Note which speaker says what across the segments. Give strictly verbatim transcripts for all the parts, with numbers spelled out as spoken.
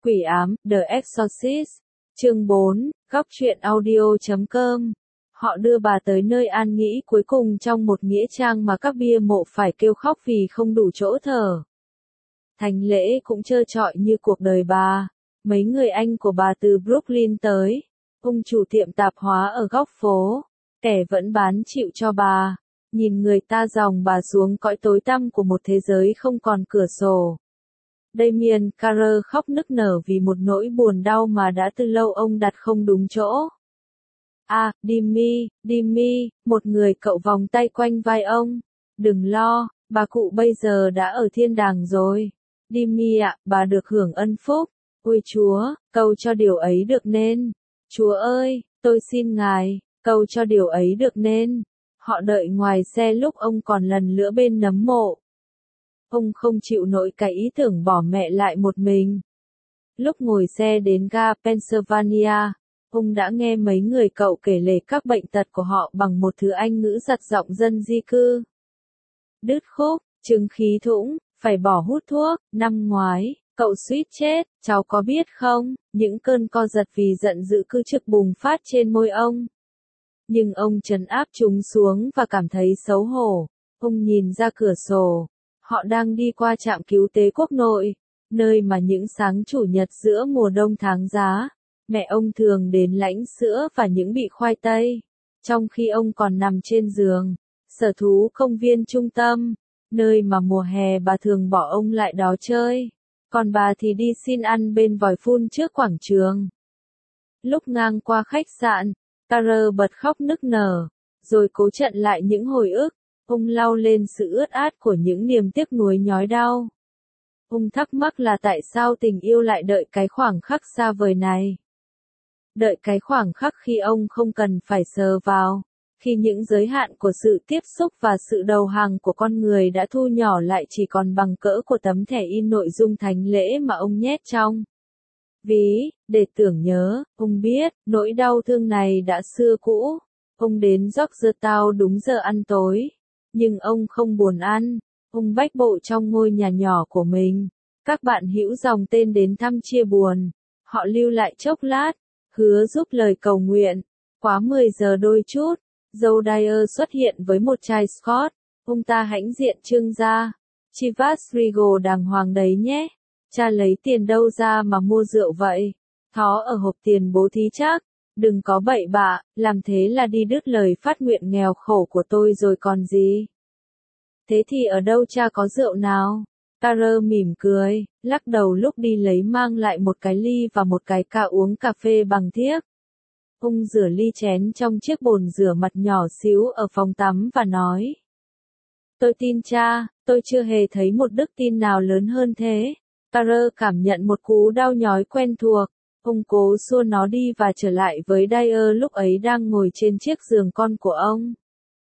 Speaker 1: Quỷ ám, The Exorcist. Chương bốn, góc truyện audio chấm com. Họ đưa bà tới nơi an nghỉ cuối cùng trong một nghĩa trang mà các bia mộ phải kêu khóc vì không đủ chỗ thờ. Thành lễ cũng trơ trọi như cuộc đời bà. Mấy người anh của bà từ Brooklyn tới. Ông chủ tiệm tạp hóa ở góc phố. Kẻ vẫn bán chịu cho bà. Nhìn người ta dòng bà xuống cõi tối tăm của một thế giới không còn cửa sổ. Damien Carrer khóc nức nở vì một nỗi buồn đau mà đã từ lâu ông đặt không đúng chỗ. À, Dimmy, Dimmy, một người cậu vòng tay quanh vai ông. Đừng lo, bà cụ bây giờ đã ở thiên đàng rồi. Dimmy ạ, bà được hưởng ân phúc. Ôi Chúa, cầu cho điều ấy được nên. Chúa ơi, tôi xin Ngài, cầu cho điều ấy được nên. Họ đợi ngoài xe lúc ông còn lần lữa bên nấm mộ. Ông không chịu nổi cái ý tưởng bỏ mẹ lại một mình. Lúc ngồi xe đến ga Pennsylvania, ông đã nghe mấy người cậu kể lể các bệnh tật của họ bằng một thứ Anh ngữ giật giọng dân di cư. Đứt khúc, chứng khí thủng, phải bỏ hút thuốc. Năm ngoái, cậu suýt chết, cháu có biết không, những cơn co giật vì giận dữ cứ trực bùng phát trên môi ông. Nhưng ông trấn áp chúng xuống và cảm thấy xấu hổ. Ông nhìn ra cửa sổ. Họ đang đi qua trạm cứu tế quốc nội, nơi mà những sáng chủ nhật giữa mùa đông tháng giá, mẹ ông thường đến lãnh sữa và những bị khoai tây. Trong khi ông còn nằm trên giường, sở thú công viên trung tâm, nơi mà mùa hè bà thường bỏ ông lại đó chơi, còn bà thì đi xin ăn bên vòi phun trước quảng trường. Lúc ngang qua khách sạn, Carrer bật khóc nức nở, rồi cố chặn lại những hồi ức. Ông lau lên sự ướt át của những niềm tiếc nuối nhói đau. Ông thắc mắc là tại sao tình yêu lại đợi cái khoảng khắc xa vời này. Đợi cái khoảng khắc khi ông không cần phải sờ vào, khi những giới hạn của sự tiếp xúc và sự đầu hàng của con người đã thu nhỏ lại chỉ còn bằng cỡ của tấm thẻ in nội dung thánh lễ mà ông nhét trong ví, để tưởng nhớ. Ông biết, nỗi đau thương này đã xưa cũ. Ông đến Georgetown đúng giờ ăn tối. Nhưng ông không buồn ăn, ông bách bộ trong ngôi nhà nhỏ của mình. Các bạn hữu dòng tên đến thăm chia buồn. Họ lưu lại chốc lát, hứa giúp lời cầu nguyện. Quá mười giờ đôi chút, dâu Dyer xuất hiện với một chai Scotch. Ông ta hãnh diện trương ra. Chivas Regal đàng hoàng đấy nhé. Cha lấy tiền đâu ra mà mua rượu vậy? Thó ở hộp tiền bố thí chắc. Đừng có bậy bạ, làm thế là đi đứt lời phát nguyện nghèo khổ của tôi rồi còn gì. Thế thì ở đâu cha có rượu nào? Carrer mỉm cười, lắc đầu lúc đi lấy mang lại một cái ly và một cái ca uống cà phê bằng thiếc. Ông rửa ly chén trong chiếc bồn rửa mặt nhỏ xíu ở phòng tắm và nói. Tôi tin cha, tôi chưa hề thấy một đức tin nào lớn hơn thế. Carrer cảm nhận một cú đau nhói quen thuộc. Ông cố xua nó đi và trở lại với Dyer lúc ấy đang ngồi trên chiếc giường con của ông.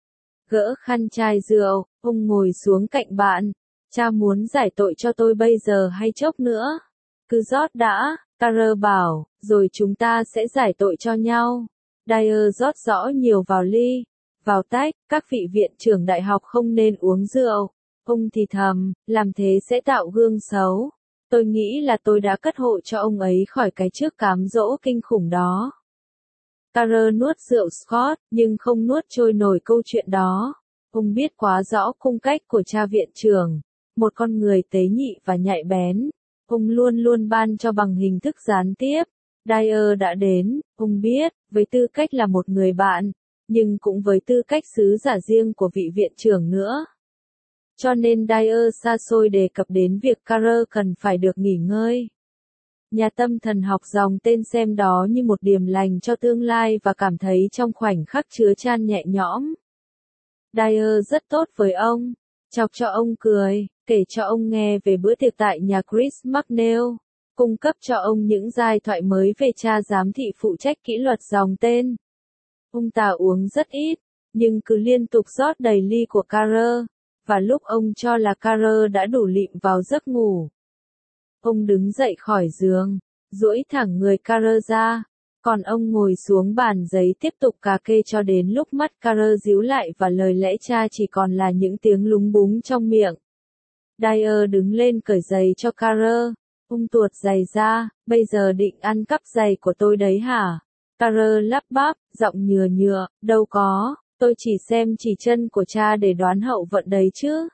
Speaker 1: Gỡ khăn chai rượu, ông ngồi xuống cạnh bạn. Cha muốn giải tội cho tôi bây giờ hay chốc nữa? Cứ rót đã, Carrer bảo, rồi chúng ta sẽ giải tội cho nhau. Dyer rót rõ nhiều vào ly, vào tách, các vị viện trưởng đại học không nên uống rượu. Ông thì thầm, làm thế sẽ tạo gương xấu. Tôi nghĩ là tôi đã cất hộ cho ông ấy khỏi cái trước cám dỗ kinh khủng đó. Carrer nuốt rượu Scotch, nhưng không nuốt trôi nổi câu chuyện đó. Ông biết quá rõ cung cách của cha viện trưởng, một con người tế nhị và nhạy bén. Ông luôn luôn ban cho bằng hình thức gián tiếp. Dyer đã đến, ông biết, với tư cách là một người bạn, nhưng cũng với tư cách sứ giả riêng của vị viện trưởng nữa. Cho nên Dyer xa xôi đề cập đến việc Carrer cần phải được nghỉ ngơi. Nhà tâm thần học dòng tên xem đó như một điềm lành cho tương lai và cảm thấy trong khoảnh khắc chứa chan nhẹ nhõm. Dyer rất tốt với ông, chọc cho ông cười, kể cho ông nghe về bữa tiệc tại nhà Chris McNeil, cung cấp cho ông những giai thoại mới về cha giám thị phụ trách kỷ luật dòng tên. Ông ta uống rất ít, nhưng cứ liên tục rót đầy ly của Carrer. Và lúc ông cho là Carrer đã đủ lịm vào giấc ngủ, ông đứng dậy khỏi giường, duỗi thẳng người Carrer ra, còn ông ngồi xuống bàn giấy tiếp tục cà kê cho đến lúc mắt Carrer díu lại và lời lẽ cha chỉ còn là những tiếng lúng búng trong miệng. Dyer đứng lên cởi giày cho Carrer, Ung tuột giày ra, bây giờ định ăn cắp giày của tôi đấy hả? Carter lắp bắp, giọng nhừa nhựa, đâu có, tôi chỉ xem chỉ chân của cha để đoán hậu vận đấy chứ.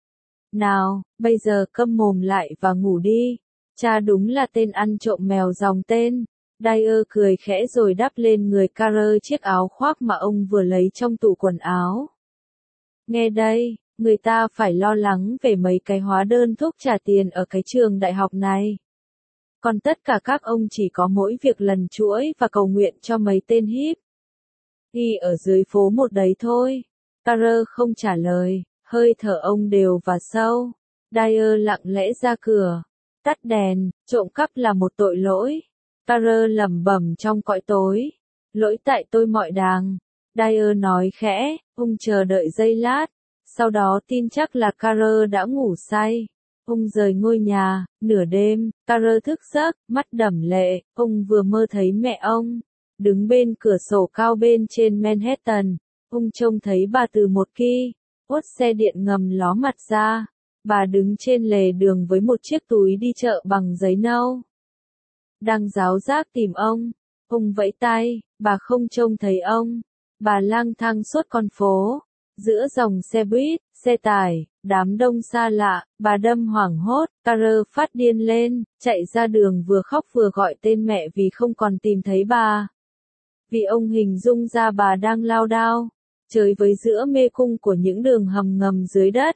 Speaker 1: Nào, bây giờ câm mồm lại và ngủ đi. Cha đúng là tên ăn trộm mèo dòng tên. Dyer cười khẽ rồi đắp lên người Carter chiếc áo khoác mà ông vừa lấy trong tủ quần áo. Nghe đây, người ta phải lo lắng về mấy cái hóa đơn thuốc trả tiền ở cái trường đại học này. Còn tất cả các ông chỉ có mỗi việc lần chuỗi và cầu nguyện cho mấy tên híp. Ghi ở dưới phố một đấy thôi. Carter không trả lời, hơi thở ông đều và sâu. Dyer lặng lẽ ra cửa. Tắt đèn, trộm cắp là một tội lỗi. Carter lẩm bẩm trong cõi tối. Lỗi tại tôi mọi đàng. Dyer nói khẽ, ông chờ đợi giây lát. Sau đó tin chắc là Carter đã ngủ say. Ông rời ngôi nhà, nửa đêm, Carter thức giấc, mắt đẫm lệ, ông vừa mơ thấy mẹ ông. Đứng bên cửa sổ cao bên trên Manhattan, ông trông thấy bà từ một ki, ốt xe điện ngầm ló mặt ra. Bà đứng trên lề đường với một chiếc túi đi chợ bằng giấy nâu. Đang ráo rác tìm ông. Ông vẫy tay, bà không trông thấy ông. Bà lang thang suốt con phố. Giữa dòng xe buýt, xe tải, đám đông xa lạ, bà đâm hoảng hốt, Carter phát điên lên, chạy ra đường vừa khóc vừa gọi tên mẹ vì không còn tìm thấy bà. Vì ông hình dung ra bà đang lao đao, chơi với giữa mê cung của những đường hầm ngầm dưới đất.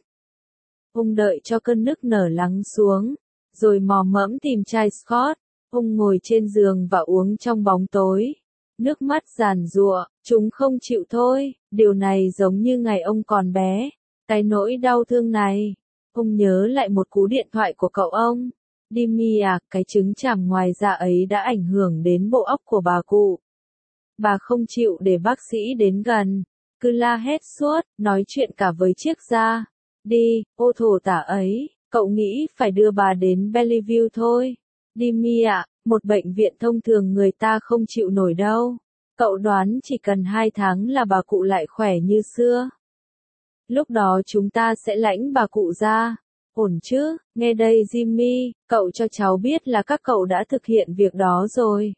Speaker 1: Ông đợi cho cơn nức nở lắng xuống, rồi mò mẫm tìm chai Scott. Ông ngồi trên giường và uống trong bóng tối. Nước mắt giàn giụa, chúng không chịu thôi, điều này giống như ngày ông còn bé. Cái nỗi đau thương này. Ông nhớ lại một cú điện thoại của cậu ông. Dimmy à, cái trứng chàm ngoài da ấy đã ảnh hưởng đến bộ óc của bà cụ. Bà không chịu để bác sĩ đến gần. Cứ la hét suốt, nói chuyện cả với chiếc da. Đi, ô thổ tả ấy, cậu nghĩ phải đưa bà đến Bellevue thôi. Dimmy ạ, một bệnh viện thông thường người ta không chịu nổi đâu. Cậu đoán chỉ cần hai tháng là bà cụ lại khỏe như xưa. Lúc đó chúng ta sẽ lãnh bà cụ ra. Ổn chứ, nghe đây Jimmy, cậu cho cháu biết là các cậu đã thực hiện việc đó rồi.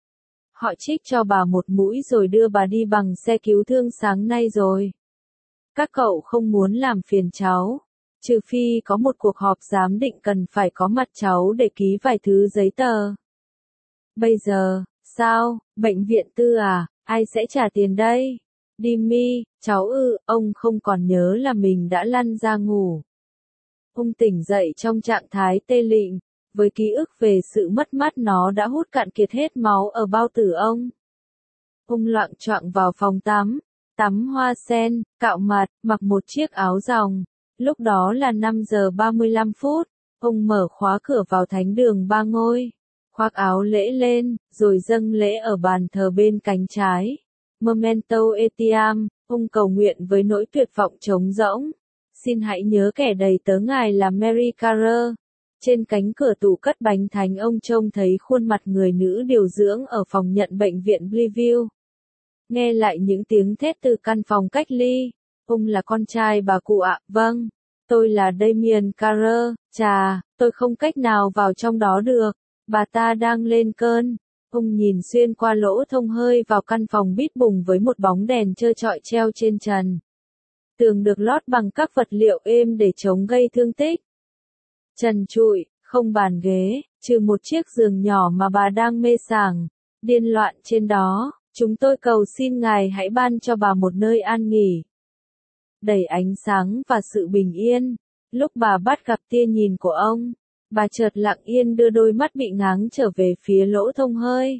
Speaker 1: Họ trích cho bà một mũi rồi đưa bà đi bằng xe cứu thương sáng nay rồi. Các cậu không muốn làm phiền cháu. Trừ phi có một cuộc họp giám định cần phải có mặt cháu để ký vài thứ giấy tờ. Bây giờ, sao, bệnh viện tư à, ai sẽ trả tiền đây? Dimmy, cháu ư, ông không còn nhớ là mình đã lăn ra ngủ. Ông tỉnh dậy trong trạng thái tê lịnh, với ký ức về sự mất mát nó đã hút cạn kiệt hết máu ở bao tử ông. Ông loạng choạng vào phòng tắm, tắm hoa sen, cạo mặt, mặc một chiếc áo ròng. Lúc đó là năm giờ ba mươi lăm phút, ông mở khóa cửa vào thánh đường ba ngôi, khoác áo lễ lên, rồi dâng lễ ở bàn thờ bên cánh trái. Memento etiam, ông cầu nguyện với nỗi tuyệt vọng trống rỗng. Xin hãy nhớ kẻ đầy tớ ngài là Mary Carter. Trên cánh cửa tủ cất bánh thánh ông trông thấy khuôn mặt người nữ điều dưỡng ở phòng nhận bệnh viện Bellevue. Nghe lại những tiếng thét từ căn phòng cách ly. Ông là con trai bà cụ ạ, vâng. Tôi là Damien Carter, chà, tôi không cách nào vào trong đó được. Bà ta đang lên cơn. Ông nhìn xuyên qua lỗ thông hơi vào căn phòng bít bùng với một bóng đèn trơ trọi treo trên trần. Tường được lót bằng các vật liệu êm để chống gây thương tích. Trần trụi, không bàn ghế, trừ một chiếc giường nhỏ mà bà đang mê sảng, điên loạn trên đó. Chúng tôi cầu xin ngài hãy ban cho bà một nơi an nghỉ, đầy ánh sáng và sự bình yên. Lúc bà bắt gặp tia nhìn của ông, bà chợt lặng yên đưa đôi mắt bị ngáng trở về phía lỗ thông hơi.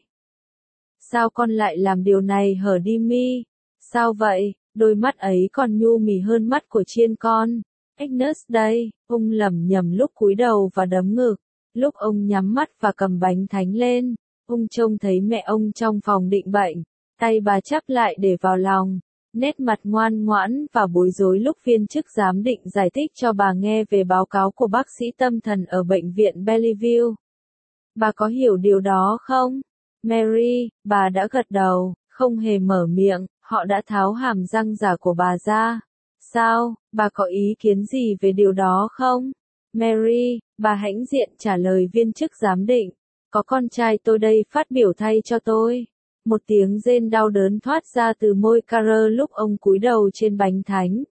Speaker 1: Sao con lại làm điều này hở Dimmy? Sao vậy? Đôi mắt ấy còn nhu mì hơn mắt của chiên con. Agnes đây, ông lẩm nhẩm lúc cúi đầu và đấm ngực. Lúc ông nhắm mắt và cầm bánh thánh lên, ông trông thấy mẹ ông trong phòng định bệnh. Tay bà chắp lại để vào lòng, nét mặt ngoan ngoãn và bối rối lúc viên chức giám định giải thích cho bà nghe về báo cáo của bác sĩ tâm thần ở bệnh viện Bellevue. Bà có hiểu điều đó không? Mary, bà đã gật đầu, không hề mở miệng, họ đã tháo hàm răng giả của bà ra. Sao, bà có ý kiến gì về điều đó không? Mary, bà hãnh diện trả lời viên chức giám định. Có con trai tôi đây phát biểu thay cho tôi. Một tiếng rên đau đớn thoát ra từ môi Carter lúc ông cúi đầu trên bánh thánh.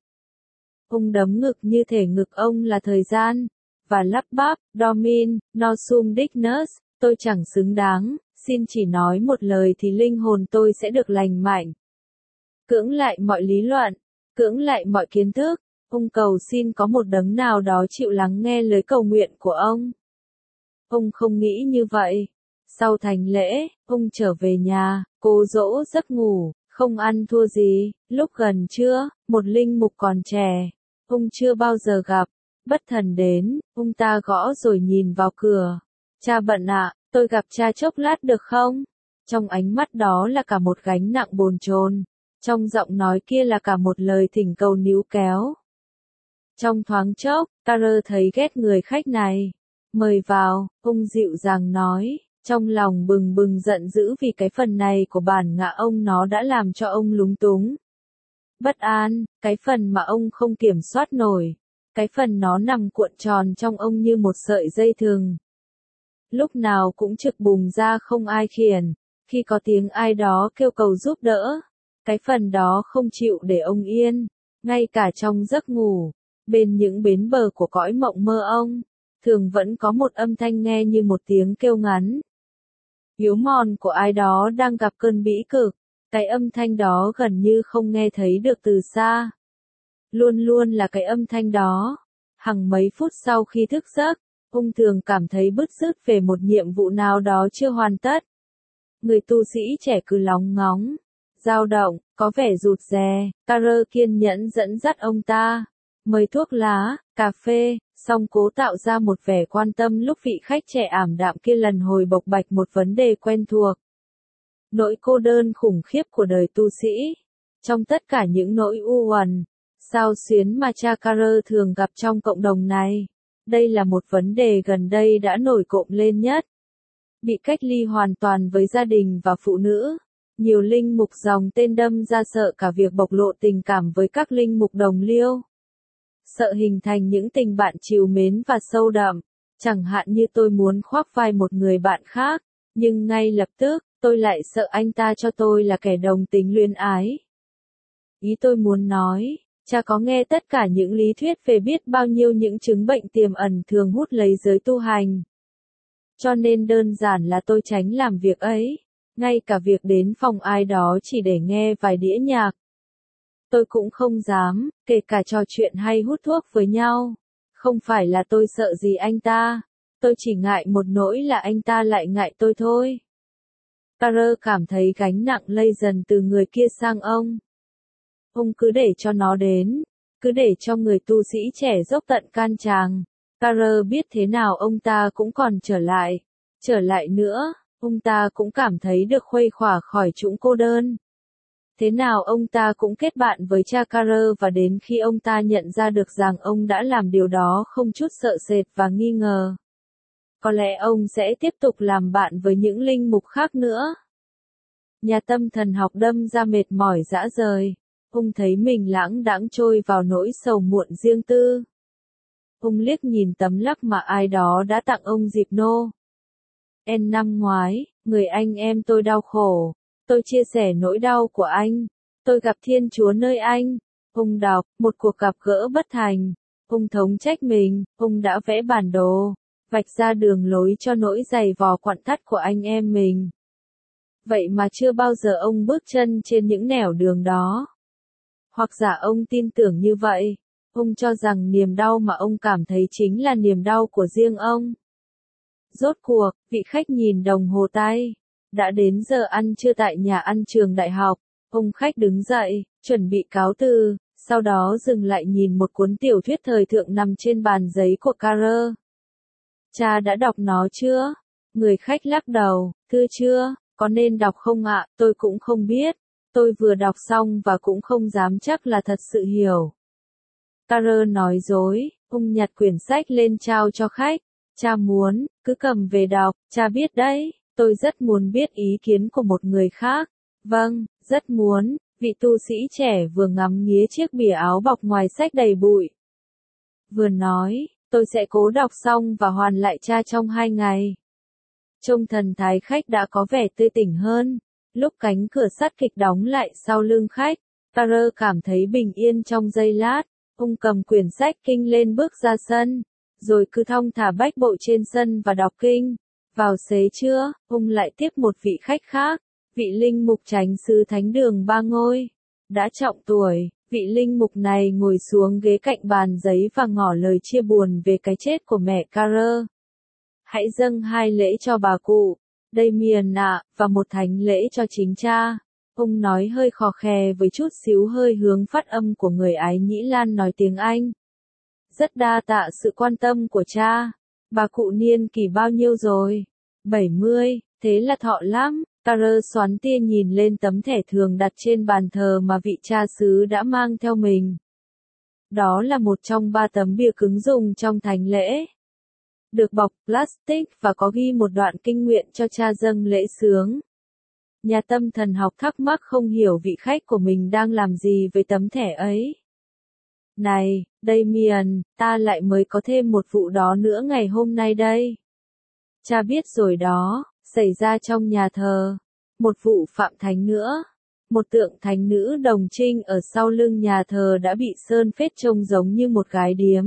Speaker 1: Ông đấm ngực như thể ngực ông là thời gian, và lắp bắp, Domin, Nosum Dignus, tôi chẳng xứng đáng, xin chỉ nói một lời thì linh hồn tôi sẽ được lành mạnh. Cưỡng lại mọi lý luận, cưỡng lại mọi kiến thức, ông cầu xin có một đấng nào đó chịu lắng nghe lời cầu nguyện của ông. Ông không nghĩ như vậy. Sau thành lễ, ông trở về nhà, cố dỗ giấc ngủ, không ăn thua gì, lúc gần trưa, một linh mục còn trẻ, ông chưa bao giờ gặp, bất thần đến, ông ta gõ rồi nhìn vào cửa. Cha bận ạ, tôi gặp cha chốc lát được không? Trong ánh mắt đó là cả một gánh nặng bồn chồn, trong giọng nói kia là cả một lời thỉnh cầu níu kéo. Trong thoáng chốc, Carter thấy ghét người khách này. Mời vào, ông dịu dàng nói, trong lòng bừng bừng giận dữ vì cái phần này của bản ngã ông nó đã làm cho ông lúng túng. Bất an, cái phần mà ông không kiểm soát nổi, cái phần nó nằm cuộn tròn trong ông như một sợi dây thừng. Lúc nào cũng trực bùng ra không ai khiển, khi có tiếng ai đó kêu cầu giúp đỡ, cái phần đó không chịu để ông yên, ngay cả trong giấc ngủ, bên những bến bờ của cõi mộng mơ ông, thường vẫn có một âm thanh nghe như một tiếng kêu ngắn. Hiếu mòn của ai đó đang gặp cơn bĩ cực, cái âm thanh đó gần như không nghe thấy được từ xa. Luôn luôn là cái âm thanh đó. Hằng mấy phút sau khi thức giấc, ông thường cảm thấy bứt rứt về một nhiệm vụ nào đó chưa hoàn tất. Người tu sĩ trẻ cứ lóng ngóng, dao động, có vẻ rụt rè, Carter kiên nhẫn dẫn dắt ông ta. Mời thuốc lá, cà phê, song cố tạo ra một vẻ quan tâm lúc vị khách trẻ ảm đạm kia lần hồi bộc bạch một vấn đề quen thuộc. Nỗi cô đơn khủng khiếp của đời tu sĩ. Trong tất cả những nỗi u uẩn, xao xuyến mà cha Carter thường gặp trong cộng đồng này, đây là một vấn đề gần đây đã nổi cộm lên nhất. Bị cách ly hoàn toàn với gia đình và phụ nữ, nhiều linh mục dòng tên đâm ra sợ cả việc bộc lộ tình cảm với các linh mục đồng liêu. Sợ hình thành những tình bạn trìu mến và sâu đậm, chẳng hạn như tôi muốn khoác vai một người bạn khác, nhưng ngay lập tức, tôi lại sợ anh ta cho tôi là kẻ đồng tính luyến ái. Ý tôi muốn nói, cha có nghe tất cả những lý thuyết về biết bao nhiêu những chứng bệnh tiềm ẩn thường hút lấy giới tu hành. Cho nên đơn giản là tôi tránh làm việc ấy, ngay cả việc đến phòng ai đó chỉ để nghe vài đĩa nhạc. Tôi cũng không dám, kể cả trò chuyện hay hút thuốc với nhau. Không phải là tôi sợ gì anh ta, tôi chỉ ngại một nỗi là anh ta lại ngại tôi thôi. Carter cảm thấy gánh nặng lây dần từ người kia sang ông. Ông cứ để cho nó đến, cứ để cho người tu sĩ trẻ dốc tận can tràng. Carter biết thế nào ông ta cũng còn trở lại. Trở lại nữa, ông ta cũng cảm thấy được khuây khỏa khỏi chũng cô đơn. Thế nào ông ta cũng kết bạn với cha Carter và đến khi ông ta nhận ra được rằng ông đã làm điều đó không chút sợ sệt và nghi ngờ. Có lẽ ông sẽ tiếp tục làm bạn với những linh mục khác nữa. Nhà tâm thần học đâm ra mệt mỏi dã rời. Ông thấy mình lãng đãng trôi vào nỗi sầu muộn riêng tư. Ông liếc nhìn tấm lắc mà ai đó đã tặng ông dịp nô. En năm ngoái, người anh em tôi đau khổ. Tôi chia sẻ nỗi đau của anh. Tôi gặp Thiên Chúa nơi anh. Ông đọc, một cuộc gặp gỡ bất thành. Ông thống trách mình, ông đã vẽ bản đồ, vạch ra đường lối cho nỗi giày vò quặn thắt của anh em mình. Vậy mà chưa bao giờ ông bước chân trên những nẻo đường đó. Hoặc giả ông tin tưởng như vậy. Ông cho rằng niềm đau mà ông cảm thấy chính là niềm đau của riêng ông. Rốt cuộc, vị khách nhìn đồng hồ tay. Đã đến giờ ăn trưa tại nhà ăn trường đại học. Ông khách đứng dậy, chuẩn bị cáo từ, sau đó dừng lại nhìn một cuốn tiểu thuyết thời thượng nằm trên bàn giấy của Carter. Cha đã đọc nó chưa? Người khách lắc đầu, thưa chưa, có nên đọc không ạ, tôi cũng không biết. Tôi vừa đọc xong và cũng không dám chắc là thật sự hiểu. Carter nói dối, ông nhặt quyển sách lên trao cho khách. Cha muốn, cứ cầm về đọc, cha biết đấy, tôi rất muốn biết ý kiến của một người khác. Vâng, rất muốn, vị tu sĩ trẻ vừa ngắm nghía chiếc bìa áo bọc ngoài sách đầy bụi. Vừa nói, Tôi sẽ cố đọc xong và hoàn lại cha trong hai ngày. Trông thần thái khách đã có vẻ tươi tỉnh hơn. Lúc cánh cửa sắt kịch đóng lại sau lưng khách, Carter cảm thấy bình yên trong giây lát. Ông cầm quyển sách kinh lên bước ra sân, rồi cứ thong thả bách bộ trên sân và đọc kinh. Vào xế trưa, ông lại tiếp một vị khách khác, vị linh mục chánh xứ thánh đường Ba Ngôi. Đã trọng tuổi, vị linh mục này ngồi xuống ghế cạnh bàn giấy và ngỏ lời chia buồn về cái chết của mẹ Carter. Hãy dâng hai lễ cho bà cụ, Damien ạ, và một thánh lễ cho chính cha. Ông nói hơi khò khè với chút xíu hơi hướng phát âm của người Ái Nhĩ Lan nói tiếng Anh. Rất đa tạ sự quan tâm của cha. Bà cụ niên kỷ bao nhiêu rồi? bảy mươi, thế là thọ lắm. Carter xoắn tia nhìn lên tấm thẻ thường đặt trên bàn thờ mà vị cha xứ đã mang theo mình. Đó là một trong ba tấm bìa cứng dùng trong thánh lễ. Được bọc plastic và có ghi một đoạn kinh nguyện cho cha dâng lễ sướng. Nhà tâm thần học thắc mắc không hiểu vị khách của mình đang làm gì với tấm thẻ ấy. Này, Damien, ta lại mới có thêm một vụ đó nữa ngày hôm nay đây. Cha biết rồi đó, xảy ra trong nhà thờ. Một vụ phạm thánh nữa. Một tượng thánh nữ đồng trinh ở sau lưng nhà thờ đã bị sơn phết trông giống như một gái điếm.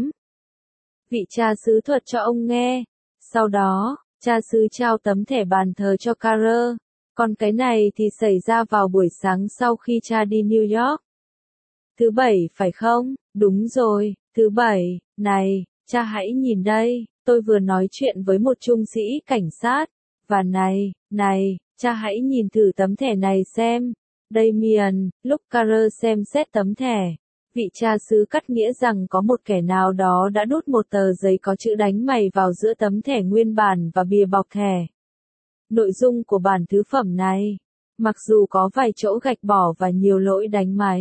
Speaker 1: Vị cha xứ thuật cho ông nghe. Sau đó, cha xứ trao tấm thẻ bàn thờ cho Carter. Còn cái này thì xảy ra vào buổi sáng sau khi cha đi New York. Thứ bảy phải không? Đúng rồi, thứ bảy. Này, cha hãy nhìn đây, tôi vừa nói chuyện với một trung sĩ cảnh sát. Và này, này, cha hãy nhìn thử tấm thẻ này xem. Damien, lúc Carter xem xét tấm thẻ, vị cha xứ cắt nghĩa rằng có một kẻ nào đó đã đút một tờ giấy có chữ đánh mày vào giữa tấm thẻ nguyên bản và bìa bọc thẻ. Nội dung của bản thứ phẩm này, mặc dù có vài chỗ gạch bỏ và nhiều lỗi đánh máy,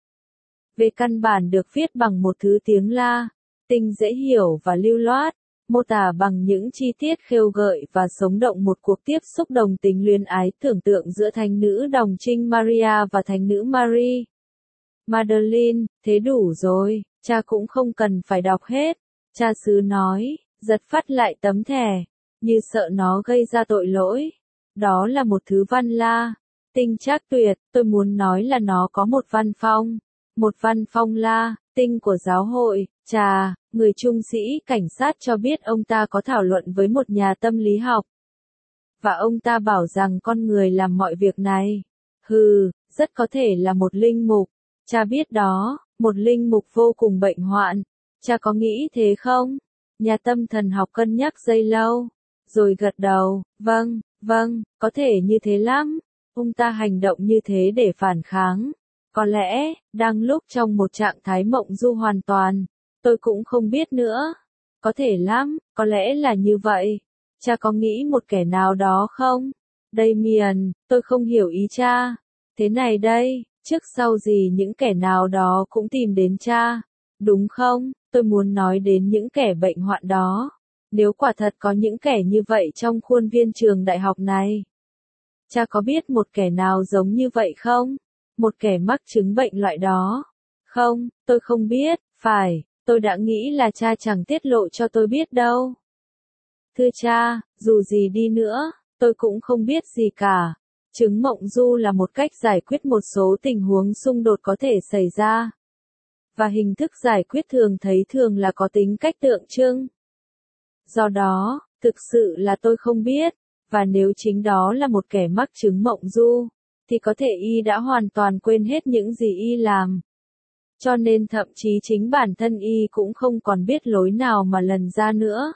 Speaker 1: về căn bản được viết bằng một thứ tiếng La, tinh dễ hiểu và lưu loát, mô tả bằng những chi tiết khêu gợi và sống động một cuộc tiếp xúc đồng tính luyến ái tưởng tượng giữa thánh nữ đồng trinh Maria và thánh nữ Marie Magdalene. Thế đủ rồi, cha cũng không cần phải đọc hết, cha xứ nói, giật phắt lại tấm thẻ, như sợ nó gây ra tội lỗi. Đó là một thứ văn La, tinh trác tuyệt, tôi muốn nói là nó có một văn phong, một văn phong La, tinh của giáo hội. Chà, người trung sĩ cảnh sát cho biết ông ta có thảo luận với một nhà tâm lý học. Và ông ta bảo rằng con người làm mọi việc này. Hừ, rất có thể là một linh mục. Cha biết đó, một linh mục vô cùng bệnh hoạn. Cha có nghĩ thế không? Nhà tâm thần học cân nhắc giây lâu, rồi gật đầu, vâng, vâng, có thể như thế lắm. Ông ta hành động như thế để phản kháng. Có lẽ, đang lúc trong một trạng thái mộng du hoàn toàn. Tôi cũng không biết nữa. Có thể lắm, có lẽ là như vậy. Cha có nghĩ một kẻ nào đó không? Damien, tôi không hiểu ý cha. Thế này đây, trước sau gì những kẻ nào đó cũng tìm đến cha. Đúng không? Tôi muốn nói đến những kẻ bệnh hoạn đó. Nếu quả thật có những kẻ như vậy trong khuôn viên trường đại học này. Cha có biết một kẻ nào giống như vậy không? Một kẻ mắc chứng bệnh loại đó. Không, tôi không biết, phải. Tôi đã nghĩ là cha chẳng tiết lộ cho tôi biết đâu. Thưa cha, dù gì đi nữa, tôi cũng không biết gì cả. Chứng mộng du là một cách giải quyết một số tình huống xung đột có thể xảy ra. Và hình thức giải quyết thường thấy thường là có tính cách tượng trưng. Do đó, thực sự là tôi không biết, và nếu chính đó là một kẻ mắc chứng mộng du, thì có thể y đã hoàn toàn quên hết những gì y làm. Cho nên thậm chí chính bản thân y cũng không còn biết lối nào mà lần ra nữa.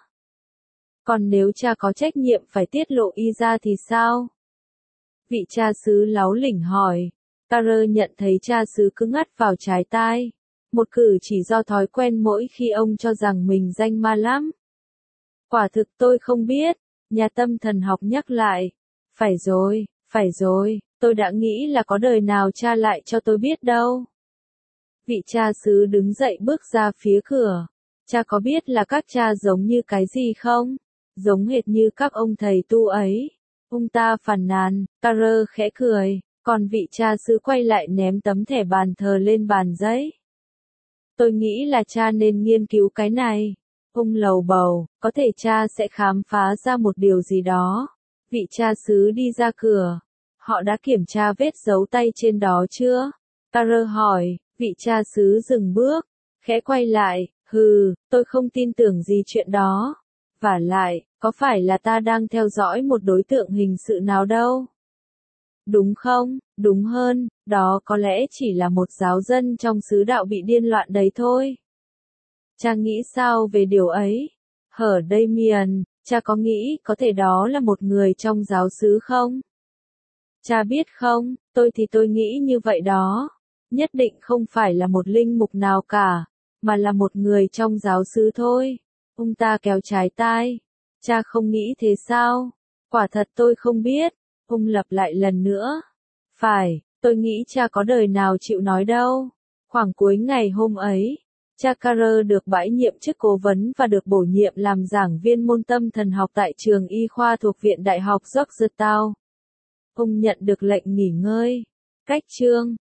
Speaker 1: Còn nếu cha có trách nhiệm phải tiết lộ y ra thì sao? Vị cha xứ láu lỉnh hỏi. Carter nhận thấy cha xứ cứ ngắt vào trái tai. Một cử chỉ do thói quen mỗi khi ông cho rằng mình danh ma lắm. Quả thực tôi không biết, nhà tâm thần học nhắc lại. Phải rồi, phải rồi, tôi đã nghĩ là có đời nào cha lại cho tôi biết đâu. Vị cha xứ đứng dậy bước ra phía cửa. Cha có biết là các cha giống như cái gì không? Giống hệt như các ông thầy tu ấy. Ông ta phàn nàn, Carter khẽ cười, còn vị cha xứ quay lại ném tấm thẻ bàn thờ lên bàn giấy. Tôi nghĩ là cha nên nghiên cứu cái này. Ông lầu bầu, có thể cha sẽ khám phá ra một điều gì đó. Vị cha xứ đi ra cửa. Họ đã kiểm tra vết dấu tay trên đó chưa? Carter hỏi, vị cha xứ dừng bước, khẽ quay lại, hừ, tôi không tin tưởng gì chuyện đó. Vả lại, có phải là ta đang theo dõi một đối tượng hình sự nào đâu? Đúng không, đúng hơn, đó có lẽ chỉ là một giáo dân trong xứ đạo bị điên loạn đấy thôi. Cha nghĩ sao về điều ấy? Hở Damien, cha có nghĩ có thể đó là một người trong giáo xứ không? Cha biết không, tôi thì tôi nghĩ như vậy đó. Nhất định không phải là một linh mục nào cả, mà là một người trong giáo xứ thôi. Ông ta kéo trái tai. Cha không nghĩ thế sao? Quả thật tôi không biết. Ông lặp lại lần nữa. Phải, tôi nghĩ cha có đời nào chịu nói đâu. Khoảng cuối ngày hôm ấy, cha Carter được bãi nhiệm chức cố vấn và được bổ nhiệm làm giảng viên môn tâm thần học tại trường y khoa thuộc Viện Đại học Georgetown. Ông nhận được lệnh nghỉ ngơi. Cách chương